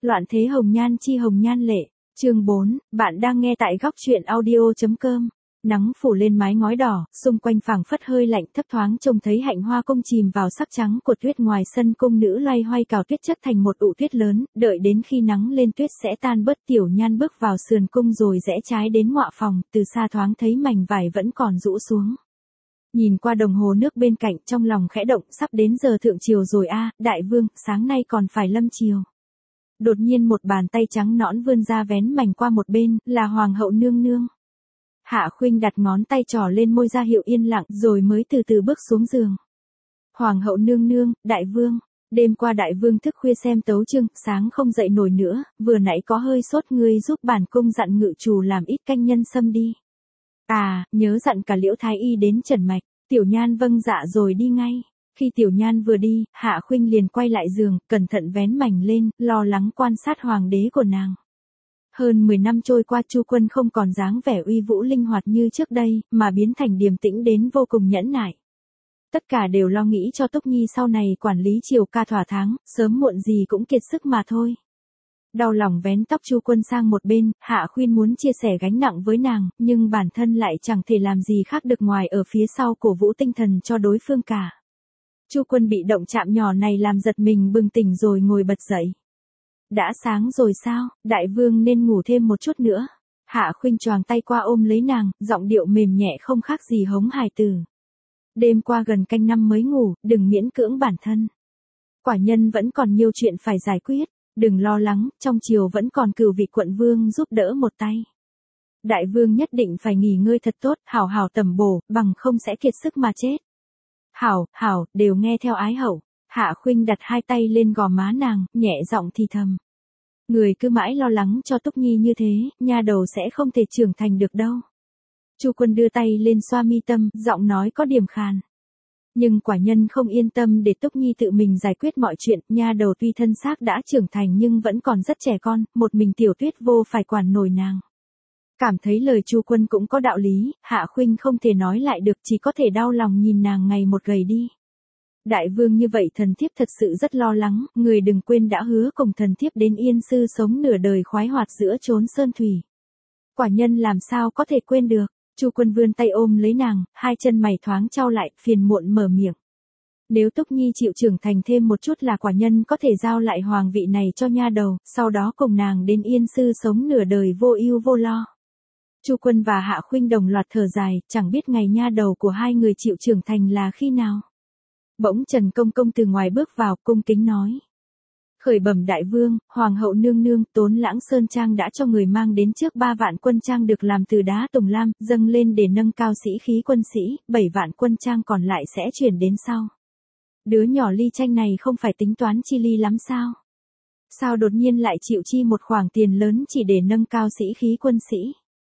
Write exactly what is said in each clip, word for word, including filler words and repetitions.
Loạn thế hồng nhan chi hồng nhan lệ. Chương bốn, bạn đang nghe tại góc truyện audio.com. Nắng phủ lên mái ngói đỏ, xung quanh phảng phất hơi lạnh, thấp thoáng trông thấy hạnh hoa cung chìm vào sắc trắng của tuyết, ngoài sân cung nữ loay hoay cào tuyết chất thành một ụ tuyết lớn, đợi đến khi nắng lên tuyết sẽ tan bớt. Tiểu Nhan bước vào sườn cung rồi rẽ trái đến ngọa phòng, từ xa thoáng thấy mảnh vải vẫn còn rũ xuống. Nhìn qua đồng hồ nước bên cạnh, trong lòng khẽ động, sắp đến giờ thượng triều rồi a, đại vương, sáng nay còn phải lâm triều. Đột nhiên một bàn tay trắng nõn vươn ra vén mảnh qua một bên, là hoàng hậu nương nương. Hạ Khuynh đặt ngón tay trỏ lên môi ra hiệu yên lặng, rồi mới từ từ bước xuống giường. Hoàng hậu nương nương, đại vương, đêm qua đại vương thức khuya xem tấu chương, sáng không dậy nổi nữa, vừa nãy có hơi sốt, ngươi giúp bản cung dặn ngự chủ làm ít canh nhân sâm đi. À, nhớ dặn cả Liễu Thái Y đến trần mạch. Tiểu Nhan vâng dạ rồi đi ngay. Khi Tiểu Nhan vừa đi, Hạ Khuynh liền quay lại giường, cẩn thận vén mảnh lên, lo lắng quan sát hoàng đế của nàng. Hơn mười năm trôi qua, Chu Quân không còn dáng vẻ uy vũ linh hoạt như trước đây, mà biến thành điềm tĩnh đến vô cùng nhẫn nại. Tất cả đều lo nghĩ cho Túc Nhi sau này quản lý triều ca thỏa tháng, sớm muộn gì cũng kiệt sức mà thôi. Đau lòng vén tóc Chu Quân sang một bên, Hạ Khuynh muốn chia sẻ gánh nặng với nàng, nhưng bản thân lại chẳng thể làm gì khác được ngoài ở phía sau cổ vũ tinh thần cho đối phương cả. Chu Quân bị động chạm nhỏ này làm giật mình bừng tỉnh rồi ngồi bật dậy. Đã sáng rồi sao, đại vương nên ngủ thêm một chút nữa. Hạ Khuynh choàng tay qua ôm lấy nàng, giọng điệu mềm nhẹ không khác gì hống hài tử. Đêm qua gần canh năm mới ngủ, đừng miễn cưỡng bản thân. Quả nhân vẫn còn nhiều chuyện phải giải quyết. Đừng lo lắng, trong triều vẫn còn cửu vị quận vương giúp đỡ một tay. Đại vương nhất định phải nghỉ ngơi thật tốt, hảo hảo tầm bổ, bằng không sẽ kiệt sức mà chết. Hảo, hảo, đều nghe theo ái hậu. Hạ Khuynh đặt hai tay lên gò má nàng, nhẹ giọng thì thầm. Người cứ mãi lo lắng cho Túc Nhi như thế, nha đầu sẽ không thể trưởng thành được đâu. Chu Quân đưa tay lên xoa mi tâm, giọng nói có điểm khàn. Nhưng quả nhân không yên tâm để Túc Nhi tự mình giải quyết mọi chuyện, nha đầu tuy thân xác đã trưởng thành nhưng vẫn còn rất trẻ con, một mình Tiểu Tuyết vô phải quản nổi nàng. Cảm thấy lời Chu Quân cũng có đạo lý, Hạ Khuynh không thể nói lại được, chỉ có thể đau lòng nhìn nàng ngày một gầy đi. Đại vương như vậy thần thiếp thật sự rất lo lắng, người đừng quên đã hứa cùng thần thiếp đến Yên Sư sống nửa đời khoái hoạt giữa chốn sơn thủy. Quả nhân làm sao có thể quên được. Chu Quân vươn tay ôm lấy nàng, hai chân mày thoáng chau lại, phiền muộn mở miệng. Nếu Túc Nhi chịu trưởng thành thêm một chút là quả nhân có thể giao lại hoàng vị này cho nha đầu, sau đó cùng nàng đến Yên Sư sống nửa đời vô ưu vô lo. Chu Quân và Hạ Khuynh đồng loạt thở dài, chẳng biết ngày nha đầu của hai người chịu trưởng thành là khi nào. Bỗng Trần Công Công từ ngoài bước vào, cung kính nói. Khởi bẩm đại vương, hoàng hậu nương nương, Tốn Lãng Sơn Trang đã cho người mang đến trước ba vạn quân trang được làm từ đá tùng lam, dâng lên để nâng cao sĩ khí quân sĩ, bảy vạn quân trang còn lại sẽ chuyển đến sau. Đứa nhỏ Ly Tranh này không phải tính toán chi ly lắm sao? Sao đột nhiên lại chịu chi một khoản tiền lớn chỉ để nâng cao sĩ khí quân sĩ?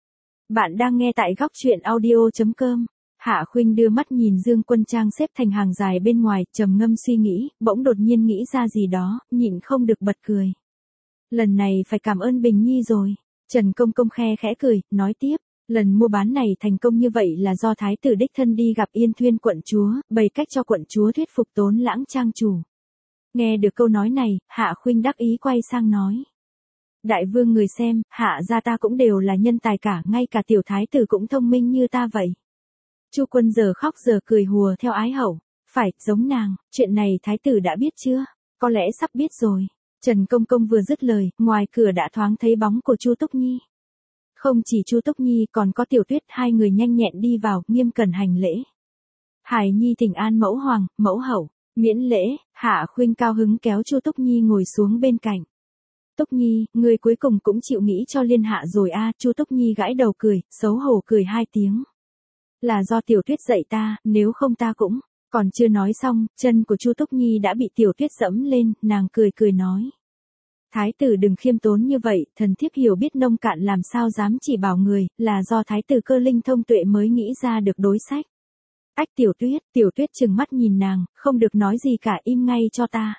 Bạn đang nghe tại góc truyện audio.com. Hạ Khuynh đưa mắt nhìn Dương Quân Trang xếp thành hàng dài bên ngoài, trầm ngâm suy nghĩ, bỗng đột nhiên nghĩ ra gì đó, nhịn không được bật cười. Lần này phải cảm ơn Bình Nhi rồi. Trần Công Công khe khẽ cười, nói tiếp, lần mua bán này thành công như vậy là do thái tử đích thân đi gặp Yên Thuyên quận chúa, bày cách cho quận chúa thuyết phục Tốn Lãng trang chủ. Nghe được câu nói này, Hạ Khuynh đắc ý quay sang nói. Đại vương người xem, Hạ gia ta cũng đều là nhân tài cả, ngay cả tiểu thái tử cũng thông minh như ta vậy. Chu Quân giờ khóc giờ cười hùa theo ái hậu. Phải, giống nàng, chuyện này thái tử đã biết chưa? Có lẽ sắp biết rồi. Trần Công Công vừa dứt lời, ngoài cửa đã thoáng thấy bóng của Chu Túc Nhi. Không chỉ Chu Túc Nhi còn có Tiểu Tuyết, hai người nhanh nhẹn đi vào, nghiêm cẩn hành lễ. Hải Nhi thỉnh an mẫu hoàng, mẫu hậu, miễn lễ. Hạ Khuynh cao hứng kéo Chu Túc Nhi ngồi xuống bên cạnh. Túc Nhi, người cuối cùng cũng chịu nghĩ cho liên hạ rồi a. Chu Túc Nhi gãi đầu cười, xấu hổ cười hai tiếng. Là do Tiểu Tuyết dạy ta, nếu không ta cũng. Còn chưa nói xong, chân của Chu Túc Nhi đã bị Tiểu Tuyết dẫm lên, nàng cười cười nói. Thái tử đừng khiêm tốn như vậy, thần thiếp hiểu biết nông cạn làm sao dám chỉ bảo người, là do thái tử cơ linh thông tuệ mới nghĩ ra được đối sách. Ách Tiểu Tuyết, Tiểu Tuyết trừng mắt nhìn nàng, không được nói gì cả, im ngay cho ta.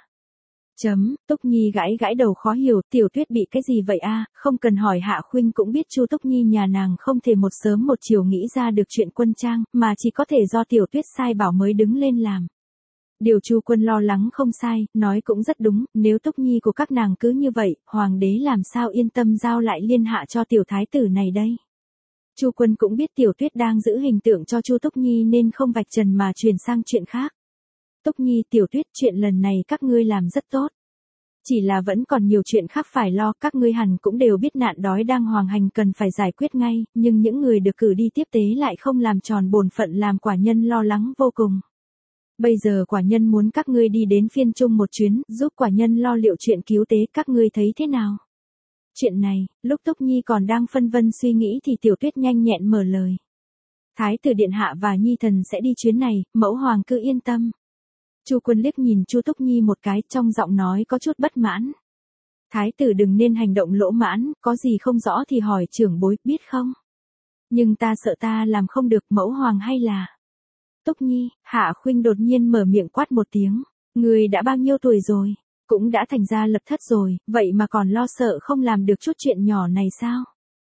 Chấm, Túc Nhi gãi gãi đầu khó hiểu, Tiểu Tuyết bị cái gì vậy a? Không cần hỏi Hạ Khuynh cũng biết Chu Túc Nhi nhà nàng không thể một sớm một chiều nghĩ ra được chuyện quân trang, mà chỉ có thể do Tiểu Tuyết sai bảo mới đứng lên làm. Điều Chu Quân lo lắng không sai, nói cũng rất đúng, nếu Túc Nhi của các nàng cứ như vậy, hoàng đế làm sao yên tâm giao lại liên hạ cho tiểu thái tử này đây. Chu Quân cũng biết Tiểu Tuyết đang giữ hình tượng cho Chu Túc Nhi nên không vạch trần mà chuyển sang chuyện khác. Túc Nhi, Tiểu Tuyết, chuyện lần này các ngươi làm rất tốt. Chỉ là vẫn còn nhiều chuyện khác phải lo, các ngươi hẳn cũng đều biết nạn đói đang hoành hành cần phải giải quyết ngay, nhưng những người được cử đi tiếp tế lại không làm tròn bổn phận làm quả nhân lo lắng vô cùng. Bây giờ quả nhân muốn các ngươi đi đến Phiên Trung một chuyến, giúp quả nhân lo liệu chuyện cứu tế, các ngươi thấy thế nào? Chuyện này, lúc Túc Nhi còn đang phân vân suy nghĩ thì Tiểu Tuyết nhanh nhẹn mở lời. Thái tử điện hạ và Nhi thần sẽ đi chuyến này, mẫu hoàng cứ yên tâm. Chu Quân liếc nhìn Chu Túc Nhi một cái, trong giọng nói có chút bất mãn. Thái tử đừng nên hành động lỗ mãn, có gì không rõ thì hỏi trưởng bối, biết không? Nhưng ta sợ ta làm không được, mẫu hoàng hay là... Túc Nhi, Hạ Khuynh đột nhiên mở miệng quát một tiếng. Người đã bao nhiêu tuổi rồi? Cũng đã thành gia lập thất rồi, vậy mà còn lo sợ không làm được chút chuyện nhỏ này sao?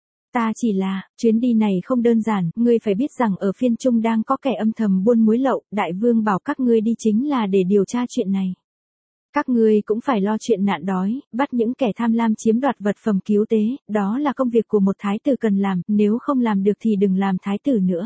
Ta chỉ là, chuyến đi này không đơn giản, ngươi phải biết rằng ở Phiên Trung đang có kẻ âm thầm buôn muối lậu, đại vương bảo các ngươi đi chính là để điều tra chuyện này. Các ngươi cũng phải lo chuyện nạn đói, bắt những kẻ tham lam chiếm đoạt vật phẩm cứu tế, đó là công việc của một thái tử cần làm, nếu không làm được thì đừng làm thái tử nữa.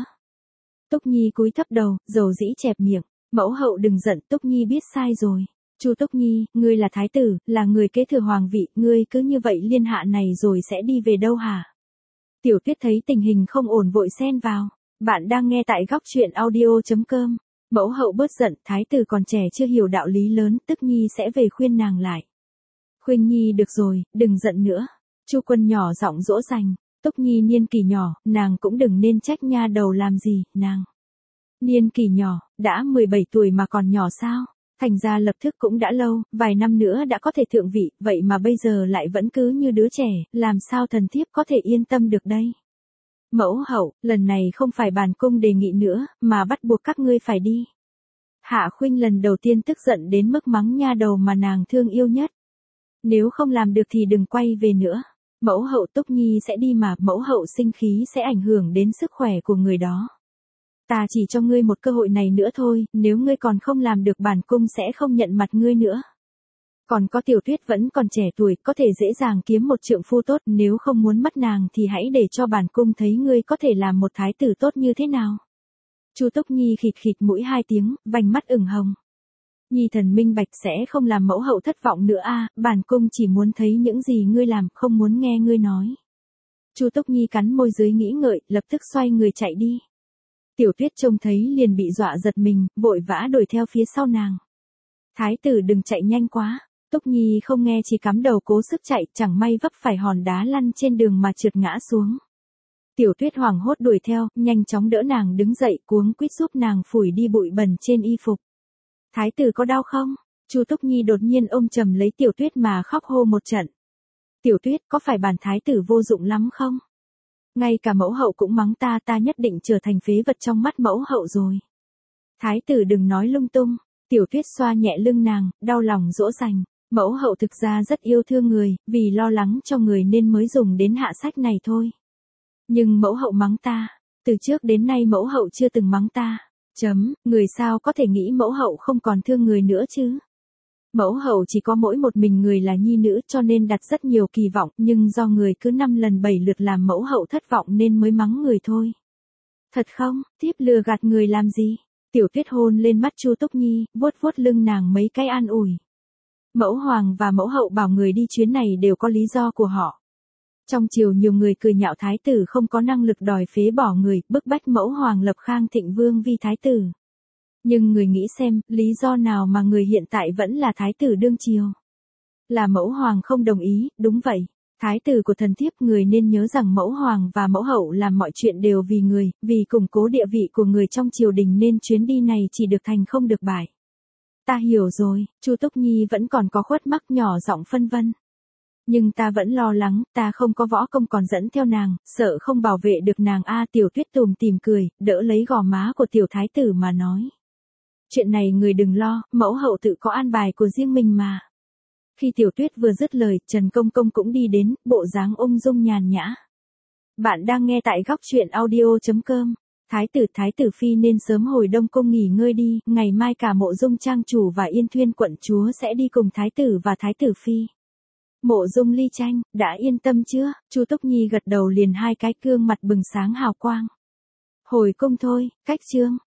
Túc Nhi cúi thấp đầu, dầu dĩ chẹp miệng, mẫu hậu đừng giận, Túc Nhi biết sai rồi. Chu Túc Nhi, ngươi là thái tử, là người kế thừa hoàng vị, ngươi cứ như vậy liên hạ này rồi sẽ đi về đâu hả? Tiểu Tuyết thấy tình hình không ổn vội xen vào. Bạn đang nghe tại góc truyện audio chấm com. Mẫu hậu bớt giận, thái tử còn trẻ chưa hiểu đạo lý lớn, Tức Nhi sẽ về khuyên nàng lại. Khuyên Nhi được rồi, đừng giận nữa. Chu Quân nhỏ giọng dỗ dành. Túc Nhi niên kỳ nhỏ, nàng cũng đừng nên trách nha đầu làm gì, nàng. Niên kỳ nhỏ, đã mười bảy tuổi mà còn nhỏ sao? Thành ra lập thức cũng đã lâu, vài năm nữa đã có thể thượng vị, vậy mà bây giờ lại vẫn cứ như đứa trẻ, làm sao thần thiếp có thể yên tâm được đây? Mẫu hậu, lần này không phải bản cung đề nghị nữa, mà bắt buộc các ngươi phải đi. Hạ Khuynh lần đầu tiên tức giận đến mức mắng nha đầu mà nàng thương yêu nhất. Nếu không làm được thì đừng quay về nữa. Mẫu hậu Túc Nhi sẽ đi mà, mẫu hậu sinh khí sẽ ảnh hưởng đến sức khỏe của người đó. Ta chỉ cho ngươi một cơ hội này nữa thôi, nếu ngươi còn không làm được bản cung sẽ không nhận mặt ngươi nữa. Còn có Tiểu Tuyết vẫn còn trẻ tuổi, có thể dễ dàng kiếm một trượng phu tốt, nếu không muốn mất nàng thì hãy để cho bản cung thấy ngươi có thể làm một thái tử tốt như thế nào. Chu Túc Nhi khịt khịt mũi hai tiếng, vành mắt ửng hồng. Nhi thần minh bạch sẽ không làm mẫu hậu thất vọng nữa a, bản cung chỉ muốn thấy những gì ngươi làm, không muốn nghe ngươi nói. Chu Túc Nhi cắn môi dưới nghĩ ngợi, lập tức xoay người chạy đi. Tiểu Tuyết trông thấy liền bị dọa giật mình, vội vã đuổi theo phía sau nàng. Thái tử đừng chạy nhanh quá. Túc Nhi không nghe chỉ cắm đầu cố sức chạy, chẳng may vấp phải hòn đá lăn trên đường mà trượt ngã xuống. Tiểu Tuyết hoảng hốt đuổi theo, nhanh chóng đỡ nàng đứng dậy, cuống quýt giúp nàng phủi đi bụi bẩn trên y phục. Thái tử có đau không? Chu Túc Nhi đột nhiên ôm chầm lấy Tiểu Tuyết mà khóc hô một trận. Tiểu Tuyết, có phải bản thái tử vô dụng lắm không? Ngay cả mẫu hậu cũng mắng ta, ta nhất định trở thành phế vật trong mắt mẫu hậu rồi. Thái tử đừng nói lung tung. Tiểu Tuyết xoa nhẹ lưng nàng, đau lòng dỗ dành. Mẫu hậu thực ra rất yêu thương người, vì lo lắng cho người nên mới dùng đến hạ sách này thôi. Nhưng mẫu hậu mắng ta, từ trước đến nay mẫu hậu chưa từng mắng ta. Chấm, người sao có thể nghĩ mẫu hậu không còn thương người nữa chứ? Mẫu hậu chỉ có mỗi một mình người là nhi nữ cho nên đặt rất nhiều kỳ vọng, nhưng do người cứ năm lần bảy lượt làm mẫu hậu thất vọng nên mới mắng người thôi. Thật không, tiếp lừa gạt người làm gì? Tiểu Tuyết hôn lên mắt Chu Túc Nhi, vuốt vuốt lưng nàng mấy cái an ủi. Mẫu hoàng và mẫu hậu bảo người đi chuyến này đều có lý do của họ. Trong triều nhiều người cười nhạo thái tử không có năng lực đòi phế bỏ người, bức bách mẫu hoàng lập Khang Thịnh Vương vi thái tử. Nhưng người nghĩ xem, lý do nào mà người hiện tại vẫn là thái tử đương triều? Là mẫu hoàng không đồng ý, đúng vậy. Thái tử của thần thiếp, người nên nhớ rằng mẫu hoàng và mẫu hậu làm mọi chuyện đều vì người, vì củng cố địa vị của người trong triều đình nên chuyến đi này chỉ được thành không được bại. Ta hiểu rồi, Chu Túc Nhi vẫn còn có khuất mắc nhỏ giọng phân vân. Nhưng ta vẫn lo lắng, ta không có võ công còn dẫn theo nàng, sợ không bảo vệ được nàng a. Tiểu Tuyết tùm tìm cười, đỡ lấy gò má của tiểu thái tử mà nói. Chuyện này người đừng lo, mẫu hậu tự có an bài của riêng mình mà. Khi Tiểu Tuyết vừa dứt lời, Trần Công Công cũng đi đến, bộ dáng ung dung nhàn nhã. Bạn đang nghe tại góc truyện audio chấm com. Thái tử thái tử phi nên sớm hồi Đông Cung nghỉ ngơi đi, ngày mai cả Mộ Dung trang chủ và Yên Thuyên quận chúa sẽ đi cùng thái tử và thái tử phi. Mộ Dung Ly Tranh, đã yên tâm chưa? Chu Túc Nhi gật đầu liền hai cái, gương mặt bừng sáng hào quang. Hồi cung thôi, cách chương.